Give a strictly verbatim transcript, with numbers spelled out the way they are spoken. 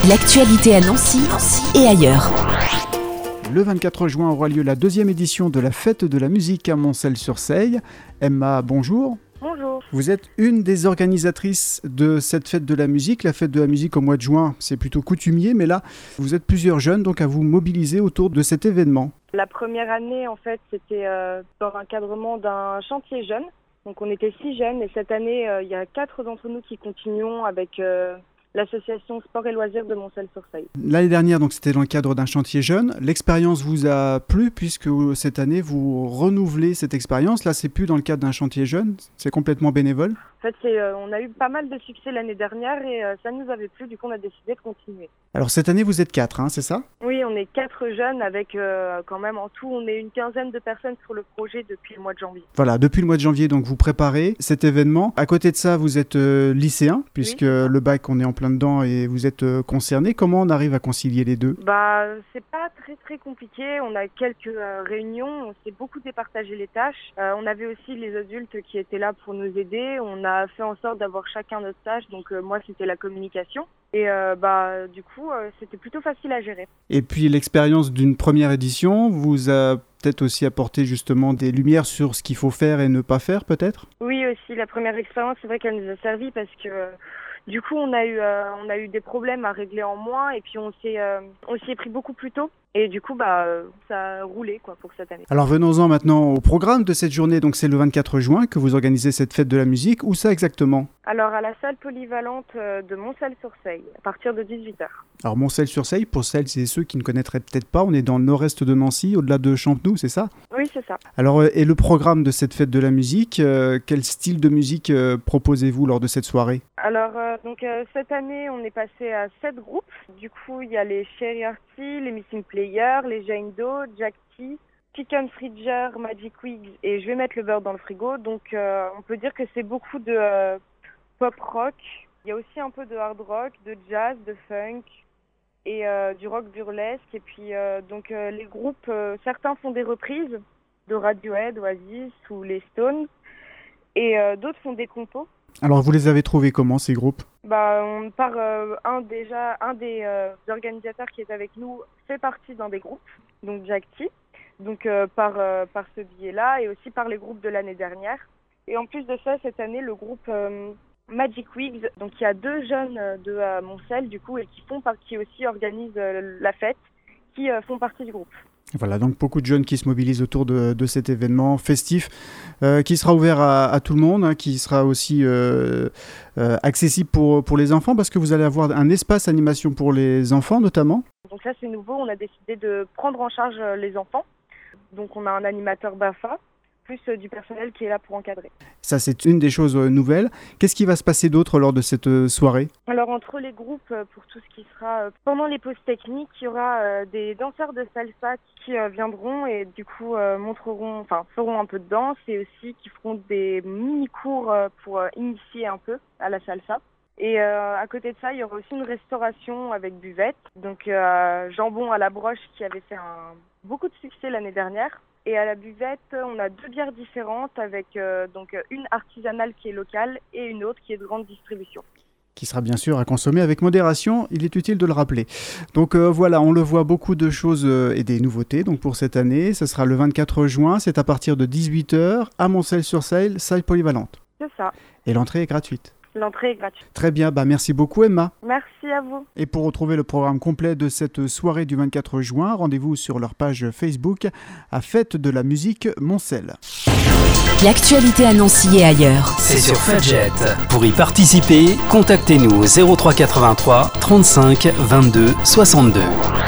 L'actualité à Nancy et ailleurs. Le vingt-quatre juin aura lieu la deuxième édition de la Fête de la musique à Moncel-sur-Seille. Emma, bonjour. Bonjour. Vous êtes une des organisatrices de cette Fête de la musique. La Fête de la musique au mois de juin, c'est plutôt coutumier, mais là, vous êtes plusieurs jeunes donc à vous mobiliser autour de cet événement. La première année, en fait, c'était euh, dans l'encadrement d'un chantier jeune. Donc on était six jeunes et cette année, euh, il y a quatre d'entre nous qui continuons avec euh, l'association Sport et Loisirs de Moncel-sur-Seille. L'année dernière, donc, c'était dans le cadre d'un chantier jeune. L'expérience vous a plu puisque cette année, vous renouvelez cette expérience. Là, c'est plus dans le cadre d'un chantier jeune, c'est complètement bénévole. En fait, c'est, euh, on a eu pas mal de succès l'année dernière et euh, ça nous avait plu, du coup on a décidé de continuer. Alors cette année, vous êtes quatre, hein, c'est ça ? Oui, on est quatre jeunes avec euh, quand même en tout, on est une quinzaine de personnes sur le projet depuis le mois de janvier. Voilà, depuis le mois de janvier, donc vous préparez cet événement. À côté de ça, vous êtes euh, lycéen, puisque oui. Le bac, on est en plein dedans et vous êtes euh, concerné. Comment on arrive à concilier les deux ? Bah, c'est pas très très compliqué. On a quelques euh, réunions, on s'est beaucoup départagé les tâches. Euh, on avait aussi les adultes qui étaient là pour nous aider. On a fait en sorte d'avoir chacun notre tâche. Donc euh, moi, c'était la communication. Et euh, bah, du coup, euh, c'était plutôt facile à gérer. Et puis l'expérience d'une première édition vous a peut-être aussi apporté justement des lumières sur ce qu'il faut faire et ne pas faire peut-être ? Oui, aussi. La première expérience, c'est vrai qu'elle nous a servi parce que euh, du coup, on a eu, euh, on a eu des problèmes à régler en moins et puis on s'est, euh, on s'y est pris beaucoup plus tôt. Et du coup, bah, ça a roulé quoi, pour cette année. Alors venons-en maintenant au programme de cette journée. Donc c'est le vingt-quatre juin que vous organisez cette fête de la musique. Où ça exactement ? Alors à la salle polyvalente de Moncel-sur-Seille, à partir de dix-huit heures. Alors Moncel-sur-Seille, pour celles et ceux qui ne connaîtraient peut-être pas, on est dans le nord-est de Nancy, au-delà de Champenoux, c'est ça ? Oui, c'est ça. Alors et le programme de cette fête de la musique, euh, quel style de musique euh, proposez-vous lors de cette soirée ? Alors euh, donc euh, cette année, on est passé à sept groupes. Du coup, il y a les Cherry Arty, les Missing Players, les Jane Doe, Jack T, Chicken Friger, Magic Wigs et je vais mettre le beurre dans le frigo. Donc euh, on peut dire que c'est beaucoup de euh, pop rock. Il y a aussi un peu de hard rock, de jazz, de funk et euh, du rock burlesque. Et puis euh, donc euh, les groupes, euh, certains font des reprises de Radiohead, Oasis ou les Stones et euh, d'autres font des compos. Alors vous les avez trouvés comment ces groupes ? Bah, on part euh, un déjà un des euh, organisateurs qui est avec nous fait partie d'un des groupes, donc Jack T, donc euh, par euh, par ce biais-là et aussi par les groupes de l'année dernière. Et en plus de ça, cette année le groupe euh, Magic Wigs, donc il y a deux jeunes de euh, Moncel du coup et qui font qui aussi organisent euh, la fête, qui euh, font partie du groupe. Voilà, donc beaucoup de jeunes qui se mobilisent autour de, de cet événement festif euh, qui sera ouvert à, à tout le monde, hein, qui sera aussi euh, euh, accessible pour, pour les enfants parce que vous allez avoir un espace animation pour les enfants notamment. Donc ça c'est nouveau, on a décidé de prendre en charge les enfants. Donc on a un animateur BAFA plus euh, du personnel qui est là pour encadrer. Ça c'est une des choses euh, nouvelles. Qu'est-ce qui va se passer d'autre lors de cette euh, soirée ? Alors entre les groupes, euh, pour tout ce qui sera euh, pendant les pauses techniques, il y aura euh, des danseurs de salsa qui euh, viendront et du coup euh, montreront, enfin feront un peu de danse et aussi qui feront des mini-cours euh, pour euh, initier un peu à la salsa. Et euh, à côté de ça, il y aura aussi une restauration avec buvette, donc euh, jambon à la broche qui avait fait un, beaucoup de succès l'année dernière. Et à la buvette, on a deux bières différentes avec euh, donc une artisanale qui est locale et une autre qui est de grande distribution. Qui sera bien sûr à consommer avec modération, il est utile de le rappeler. Donc euh, voilà, on le voit, beaucoup de choses euh, et des nouveautés donc pour cette année. Ce sera le vingt-quatre juin, c'est à partir de dix-huit heures à Moncel-sur-Seille, salle polyvalente. C'est ça. Et l'entrée est gratuite. L'entrée est gratuite. Très bien, bah merci beaucoup Emma. Merci à vous. Et pour retrouver le programme complet de cette soirée du vingt-quatre juin, rendez-vous sur leur page Facebook à Fête de la musique Moncel. L'actualité à Nancy et ailleurs. C'est sur Fudget. Pour y participer, contactez-nous au zéro trois quatre-vingt-trois trente-cinq vingt-deux soixante-deux.